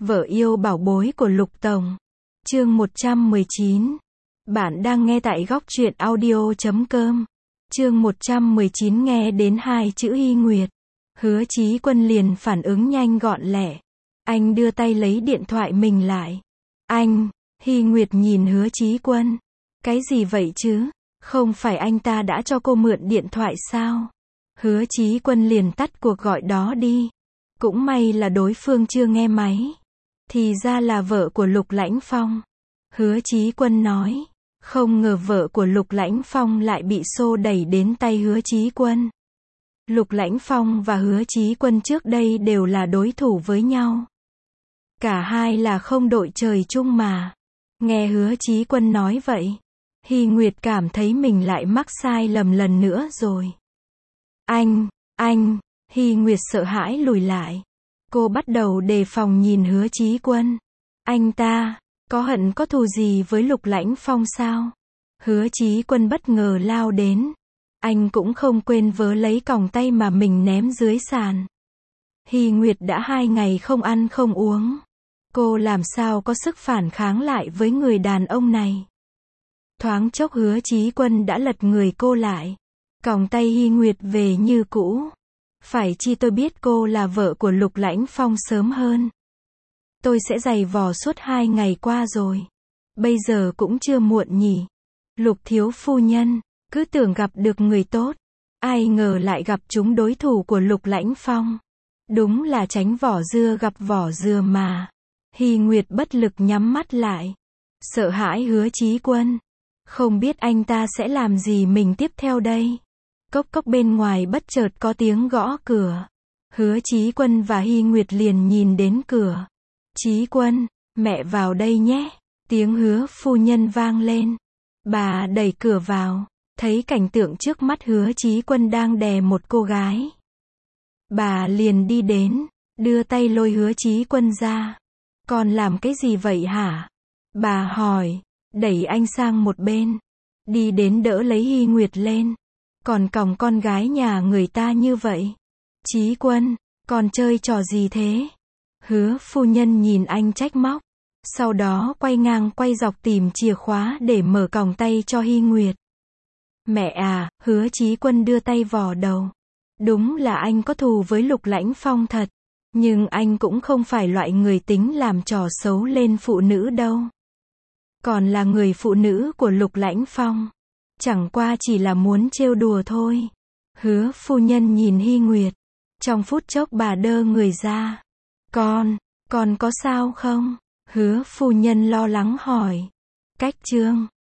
Vợ yêu bảo bối của Lục Tổng. Chương 119. Bạn đang nghe tại góc truyện audio.com. Chương 119 nghe đến hai chữ Hy Nguyệt. Hứa Chí Quân liền phản ứng nhanh gọn lẹ. Anh đưa tay lấy điện thoại mình lại. Anh, Hy Nguyệt nhìn Hứa Chí Quân. Cái gì vậy chứ? Không phải anh ta đã cho cô mượn điện thoại sao? Hứa Chí Quân liền tắt cuộc gọi đó đi. Cũng may là đối phương chưa nghe máy. Thì ra là vợ của Lục Lãnh Phong. Hứa Chí Quân nói. Không ngờ vợ của Lục Lãnh Phong lại bị xô đẩy đến tay Hứa Chí Quân. Lục Lãnh Phong và Hứa Chí Quân trước đây đều là đối thủ với nhau. Cả hai là không đội trời chung mà. Nghe Hứa Chí Quân nói vậy, Hy Nguyệt cảm thấy mình lại mắc sai lầm lần nữa rồi. Anh, Hy Nguyệt sợ hãi lùi lại. Cô bắt đầu đề phòng nhìn Hứa Chí Quân. Anh ta, có hận có thù gì với Lục Lãnh Phong sao? Hứa Chí Quân bất ngờ lao đến. Anh cũng không quên vớ lấy còng tay mà mình ném dưới sàn. Hy Nguyệt đã 2 ngày không ăn không uống. Cô làm sao có sức phản kháng lại với người đàn ông này? Thoáng chốc Hứa Chí Quân đã lật người cô lại. Còng tay Hy Nguyệt về như cũ. Phải chi tôi biết cô là vợ của Lục Lãnh Phong sớm hơn. Tôi sẽ giày vò suốt 2 ngày qua rồi. Bây giờ cũng chưa muộn nhỉ. Lục thiếu phu nhân, cứ tưởng gặp được người tốt. Ai ngờ lại gặp chúng đối thủ của Lục Lãnh Phong. Đúng là tránh vỏ dưa gặp vỏ dừa mà. Hy Nguyệt bất lực nhắm mắt lại. Sợ hãi Hứa Chí Quân. Không biết anh ta sẽ làm gì mình tiếp theo đây. Cốc cốc bên ngoài bất chợt có tiếng gõ cửa. Hứa Chí Quân và Hy Nguyệt liền nhìn đến cửa. Chí Quân, mẹ vào đây nhé. Tiếng Hứa phu nhân vang lên. Bà đẩy cửa vào, thấy cảnh tượng trước mắt Hứa Chí Quân đang đè một cô gái. Bà liền đi đến, đưa tay lôi Hứa Chí Quân ra. Con làm cái gì vậy hả? Bà hỏi, đẩy anh sang một bên. Đi đến đỡ lấy Hy Nguyệt lên. Còn còng con gái nhà người ta như vậy. Chí Quân, con chơi trò gì thế? Hứa phu nhân nhìn anh trách móc. Sau đó quay ngang quay dọc tìm chìa khóa để mở còng tay cho Hy Nguyệt. Mẹ à, Hứa Chí Quân đưa tay vò đầu. Đúng là anh có thù với Lục Lãnh Phong thật. Nhưng anh cũng không phải loại người tính làm trò xấu lên phụ nữ đâu. Còn là người phụ nữ của Lục Lãnh Phong. Chẳng qua chỉ là muốn trêu đùa thôi. Hứa phu nhân nhìn Hy Nguyệt. Trong phút chốc bà đơ người ra. Con có sao không? Hứa phu nhân lo lắng hỏi. Cách chương